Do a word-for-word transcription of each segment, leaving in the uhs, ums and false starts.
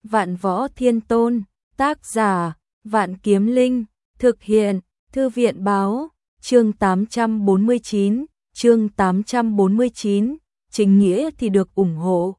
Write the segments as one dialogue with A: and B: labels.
A: Vạn Võ Thiên Tôn, tác giả, Vạn Kiếm Linh, thực hiện, Thư viện báo, chương tám trăm bốn mươi chín, chương tám trăm bốn mươi chín, chính nghĩa thì được ủng hộ.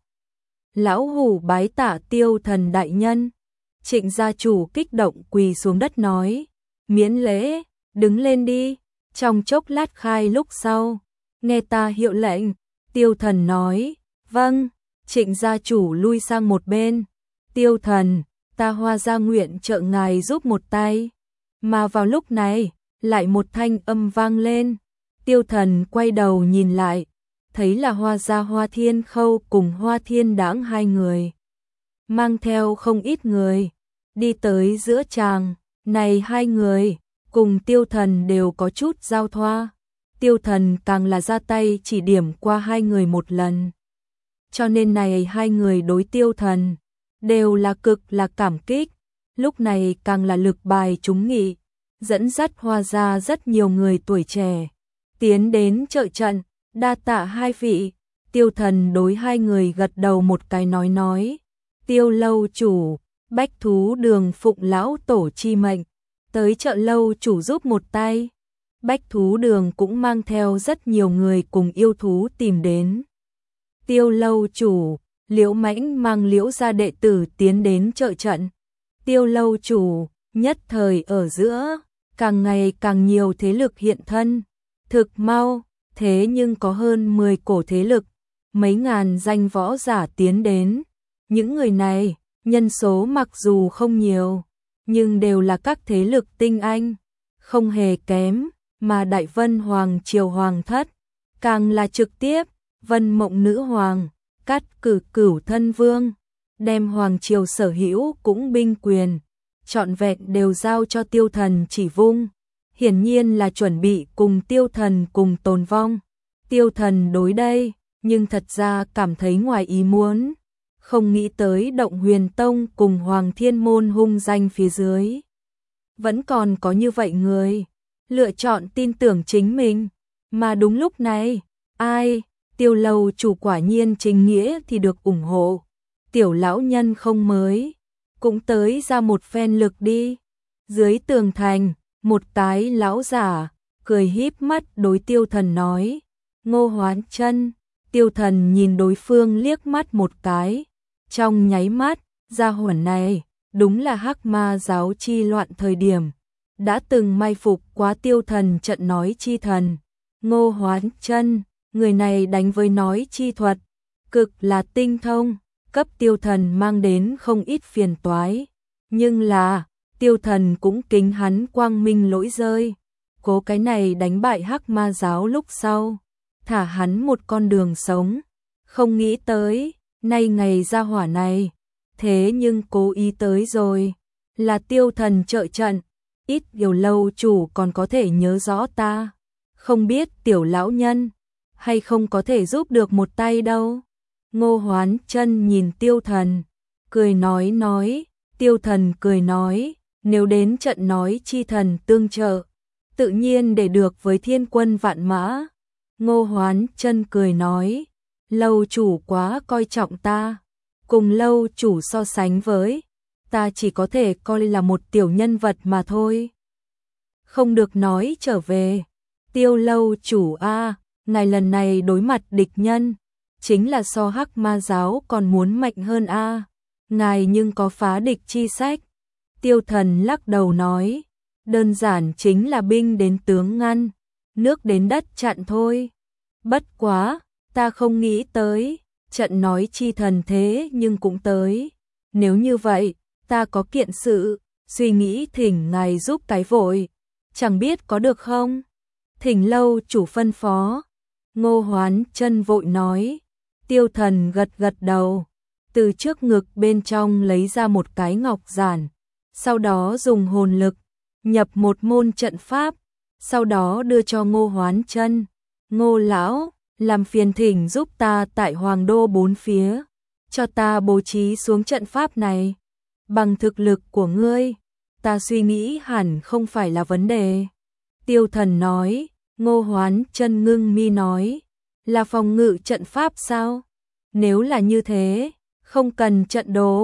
A: Lão Hủ bái tạ Tiêu Thần đại nhân. Trịnh gia chủ kích động quỳ xuống đất nói, miễn lễ, đứng lên đi. Trong chốc lát khai lúc sau, nghe ta hiệu lệnh. Tiêu Thần nói, vâng. Trịnh gia chủ lui sang một bên. Tiêu Thần, ta Hoa gia nguyện trợ ngài giúp một tay. Mà vào lúc này, lại một thanh âm vang lên. Tiêu Thần quay đầu nhìn lại, thấy là Hoa gia Hoa Thiên Khâu cùng Hoa Thiên Đãng hai người, mang theo không ít người, đi tới giữa tràng. Này hai người, cùng Tiêu Thần đều có chút giao thoa. Tiêu Thần càng là ra tay chỉ điểm qua hai người một lần. Cho nên này hai người đối Tiêu Thần đều là cực là cảm kích. Lúc này càng là lực bài trúng nghị, dẫn dắt Hoa gia rất nhiều người tuổi trẻ tiến đến trợ trận. Đa tạ hai vị. Tiêu Thần đối hai người gật đầu một cái nói nói, Tiêu lâu chủ, Bách Thú Đường phụng lão tổ chi mệnh, tới trợ lâu chủ giúp một tay. Bách Thú Đường cũng mang theo rất nhiều người cùng yêu thú tìm đến. Tiêu lâu chủ, Liễu Mãnh mang Liễu gia đệ tử tiến đến trợ trận. Tiêu lâu chủ, nhất thời ở giữa, càng ngày càng nhiều thế lực hiện thân. Thực mau, thế nhưng có hơn mười cổ thế lực, mấy ngàn danh võ giả tiến đến. Những người này, nhân số mặc dù không nhiều, nhưng đều là các thế lực tinh anh, không hề kém. Mà Đại Vân Hoàng Triều Hoàng thất, càng là trực tiếp, Vân Mộng Nữ Hoàng, cắt cử Cửu Thân Vương, đem Hoàng Triều sở hữu cũng binh quyền, trọn vẹn đều giao cho Tiêu Thần chỉ vung. Hiển nhiên là chuẩn bị cùng Tiêu Thần cùng tồn vong. Tiêu Thần đối đây, nhưng thật ra cảm thấy ngoài ý muốn. Không nghĩ tới Động Huyền Tông cùng Hoàng Thiên Môn hung danh phía dưới, vẫn còn có như vậy người lựa chọn tin tưởng chính mình. Mà đúng lúc này, ai, Tiêu lâu chủ quả nhiên chính nghĩa thì được ủng hộ. Tiểu lão nhân không mới, cũng tới ra một phen lực đi. Dưới tường thành, một cái lão giả, cười híp mắt đối Tiêu Thần nói, Ngô Hoán Chân. Tiêu Thần nhìn đối phương liếc mắt một cái, trong nháy mắt, gia hỏa này, đúng là Hắc Ma giáo chi loạn thời điểm đã từng mai phục quá Tiêu Thần trận nói chi thần. Ngô Hoán Chân, người này đánh với nói chi thuật, cực là tinh thông, cấp Tiêu Thần mang đến không ít phiền toái. Nhưng là, Tiêu Thần cũng kính hắn quang minh lỗi rơi, cố cái này đánh bại Hắc Ma giáo lúc sau, thả hắn một con đường sống. Không nghĩ tới, nay ngày gia hỏa này, thế nhưng cố ý tới rồi, là Tiêu Thần trợ trận. Ít điều lâu chủ còn có thể nhớ rõ ta, không biết tiểu lão nhân hay không có thể giúp được một tay đâu. Ngô Hoán Chân nhìn Tiêu Thần, cười nói nói. Tiêu Thần cười nói, nếu đến trận nói chi thần tương trợ, tự nhiên để được với thiên quân vạn mã. Ngô Hoán Chân cười nói, lâu chủ quá coi trọng ta, cùng lâu chủ so sánh với, ta chỉ có thể coi là một tiểu nhân vật mà thôi. Không được nói trở về. Tiêu lâu chủ a, ngài lần này đối mặt địch nhân, chính là so Hắc Ma giáo còn muốn mạnh hơn a. Ngài nhưng có phá địch chi sách. Tiêu Thần lắc đầu nói, đơn giản chính là binh đến tướng ngăn, nước đến đất chặn thôi. Bất quá, ta không nghĩ tới, trận nói chi thần thế nhưng cũng tới. Nếu như vậy, ta có kiện sự, suy nghĩ thỉnh ngài giúp cái vội, chẳng biết có được không? Thỉnh lâu chủ phân phó. Ngô Hoán Chân vội nói. Tiêu Thần gật gật đầu, từ trước ngực bên trong lấy ra một cái ngọc giản, sau đó dùng hồn lực nhập một môn trận pháp, sau đó đưa cho Ngô Hoán Chân. Ngô lão, làm phiền thỉnh giúp ta tại Hoàng Đô bốn phía, cho ta bố trí xuống trận pháp này. Bằng thực lực của ngươi, ta suy nghĩ hẳn không phải là vấn đề. Tiêu Thần nói. Ngô Hoán Chân ngưng mi nói, là phòng ngự trận pháp sao? Nếu là như thế, không cần trận đồ,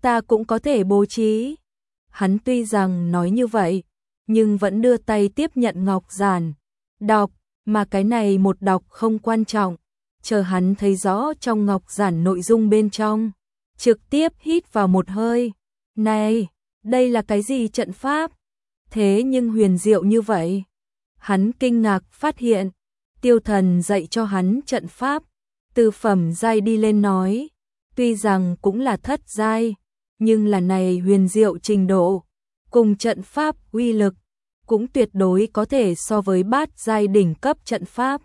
A: ta cũng có thể bố trí. Hắn tuy rằng nói như vậy, nhưng vẫn đưa tay tiếp nhận ngọc giản, đọc, mà cái này một đọc không quan trọng, chờ hắn thấy rõ trong ngọc giản nội dung bên trong, trực tiếp hít vào một hơi. Này, đây là cái gì trận pháp? Thế nhưng huyền diệu như vậy. Hắn kinh ngạc phát hiện, Tiêu Thần dạy cho hắn trận pháp, từ phẩm giai đi lên nói, tuy rằng cũng là thất giai, nhưng là này huyền diệu trình độ, cùng trận pháp uy lực, cũng tuyệt đối có thể so với bát giai đỉnh cấp trận pháp.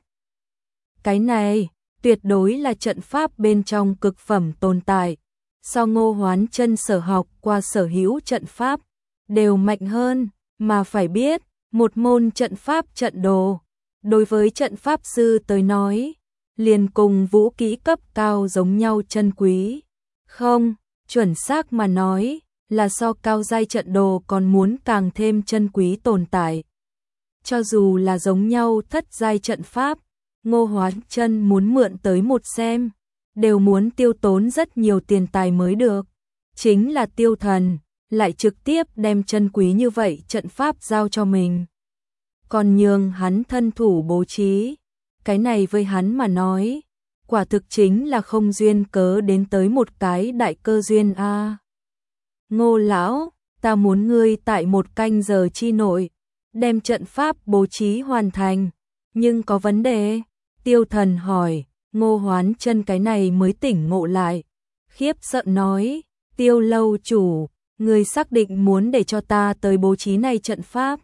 A: Cái này, tuyệt đối là trận pháp bên trong cực phẩm tồn tại, so Ngô Hoán Chân sở học qua sở hữu trận pháp, đều mạnh hơn, mà phải biết, một môn trận pháp trận đồ, đối với trận pháp sư tới nói, liền cùng vũ kỹ cấp cao giống nhau chân quý. Không, chuẩn xác mà nói, là so cao giai trận đồ còn muốn càng thêm chân quý tồn tại. Cho dù là giống nhau thất giai trận pháp, Ngô Hoán Chân muốn mượn tới một xem, đều muốn tiêu tốn rất nhiều tiền tài mới được. Chính là Tiêu Thần, lại trực tiếp đem chân quý như vậy trận pháp giao cho mình. Còn nhường hắn thân thủ bố trí, cái này với hắn mà nói, quả thực chính là không duyên cớ đến tới một cái đại cơ duyên a. À. Ngô lão, ta muốn ngươi tại một canh giờ chi nội, đem trận pháp bố trí hoàn thành, nhưng có vấn đề. Tiêu Thần hỏi, Ngô Hoán Chân cái này mới tỉnh ngộ lại, khiếp sợ nói, Tiêu lâu chủ, ngươi xác định muốn để cho ta tới bố trí này trận pháp.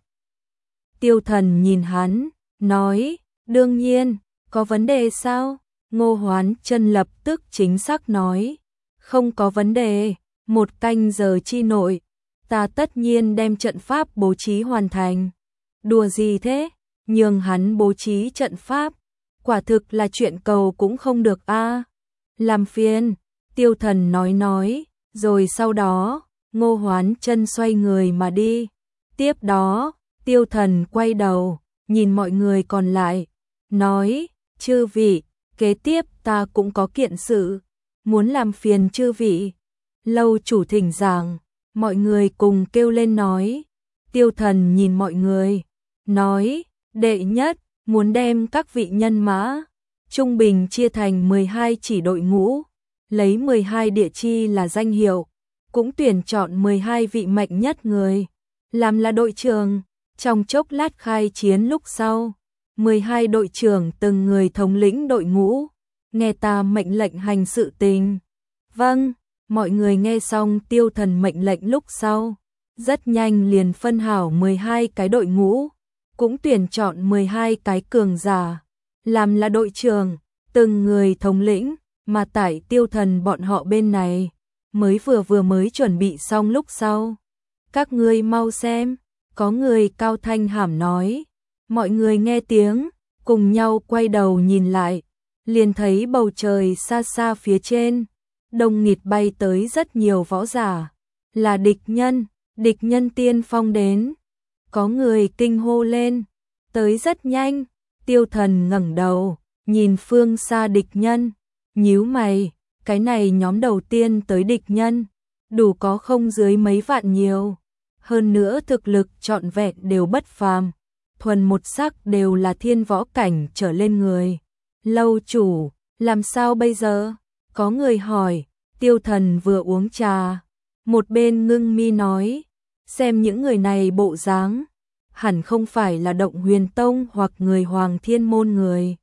A: Tiêu Thần nhìn hắn, nói, đương nhiên, có vấn đề sao? Ngô Hoán Chân lập tức chính xác nói, không có vấn đề, một canh giờ chi nội, ta tất nhiên đem trận pháp bố trí hoàn thành. Đùa gì thế? Nhường hắn bố trí trận pháp, quả thực là chuyện cầu cũng không được a. À. Làm phiền, Tiêu Thần nói nói, rồi sau đó, Ngô Hoán Chân xoay người mà đi. Tiếp đó, Tiêu Thần quay đầu, nhìn mọi người còn lại, nói, chư vị, kế tiếp ta cũng có kiện sự, muốn làm phiền chư vị. Lâu chủ thỉnh giảng, mọi người cùng kêu lên nói. Tiêu Thần nhìn mọi người, nói, đệ nhất, muốn đem các vị nhân mã, trung bình chia thành mười hai chỉ đội ngũ, lấy mười hai địa chi là danh hiệu, cũng tuyển chọn mười hai vị mạnh nhất người, làm là đội trưởng. Trong chốc lát khai chiến lúc sau, mười hai đội trưởng từng người thống lĩnh đội ngũ, nghe ta mệnh lệnh hành sự tình. Vâng, mọi người nghe xong Tiêu Thần mệnh lệnh lúc sau, rất nhanh liền phân hảo mười hai cái đội ngũ, cũng tuyển chọn mười hai cái cường giả, làm là đội trưởng, từng người thống lĩnh, mà tại Tiêu Thần bọn họ bên này, mới vừa vừa mới chuẩn bị xong lúc sau. Các ngươi mau xem. Có người cao thanh hàm nói, mọi người nghe tiếng, cùng nhau quay đầu nhìn lại, liền thấy bầu trời xa xa phía trên, đông nghịt bay tới rất nhiều võ giả, là địch nhân, địch nhân tiên phong đến. Có người kinh hô lên, tới rất nhanh. Tiêu Thần ngẩng đầu, nhìn phương xa địch nhân, nhíu mày, cái này nhóm đầu tiên tới địch nhân, đủ có không dưới mấy vạn nhiều. Hơn nữa thực lực trọn vẹn đều bất phàm, thuần một sắc đều là thiên võ cảnh trở lên người. Lâu chủ, làm sao bây giờ? Có người hỏi. Tiêu Thần vừa uống trà, một bên ngưng mi nói, xem những người này bộ dáng, hẳn không phải là Động Huyền Tông hoặc người Hoàng Thiên môn người,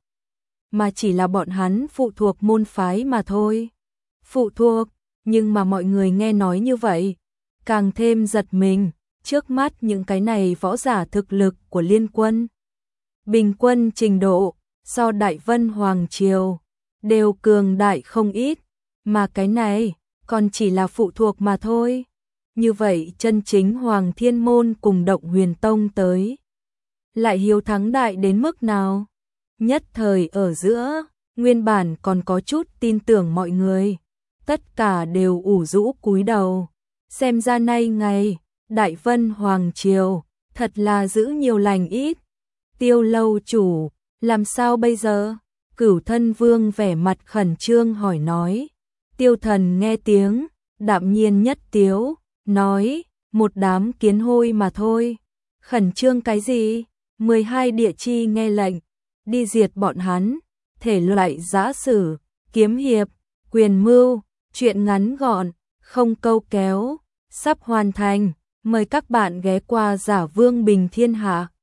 A: mà chỉ là bọn hắn phụ thuộc môn phái mà thôi. Phụ thuộc, nhưng mà mọi người nghe nói như vậy, càng thêm giật mình. Trước mắt những cái này võ giả thực lực của liên quân, bình quân trình độ, so Đại Vân Hoàng Triều, đều cường đại không ít, mà cái này, còn chỉ là phụ thuộc mà thôi. Như vậy chân chính Hoàng Thiên Môn cùng Động Huyền Tông tới, lại hiếu thắng đại đến mức nào? Nhất thời ở giữa, nguyên bản còn có chút tin tưởng mọi người, tất cả đều ủ rũ cúi đầu, xem ra nay ngày, Đại Vân Hoàng Triều, thật là giữ nhiều lành ít. Tiêu lâu chủ, làm sao bây giờ? Cửu Thân Vương vẻ mặt khẩn trương hỏi nói. Tiêu Thần nghe tiếng, đạm nhiên nhất tiếu, nói, một đám kiến hôi mà thôi. Khẩn trương cái gì? mười hai địa chi nghe lệnh, đi diệt bọn hắn, thể loại giã sử, kiếm hiệp, quyền mưu, truyện ngắn gọn, không câu kéo, sắp hoàn thành. Mời các bạn ghé qua Giả Vương Bình Thiên Hạ.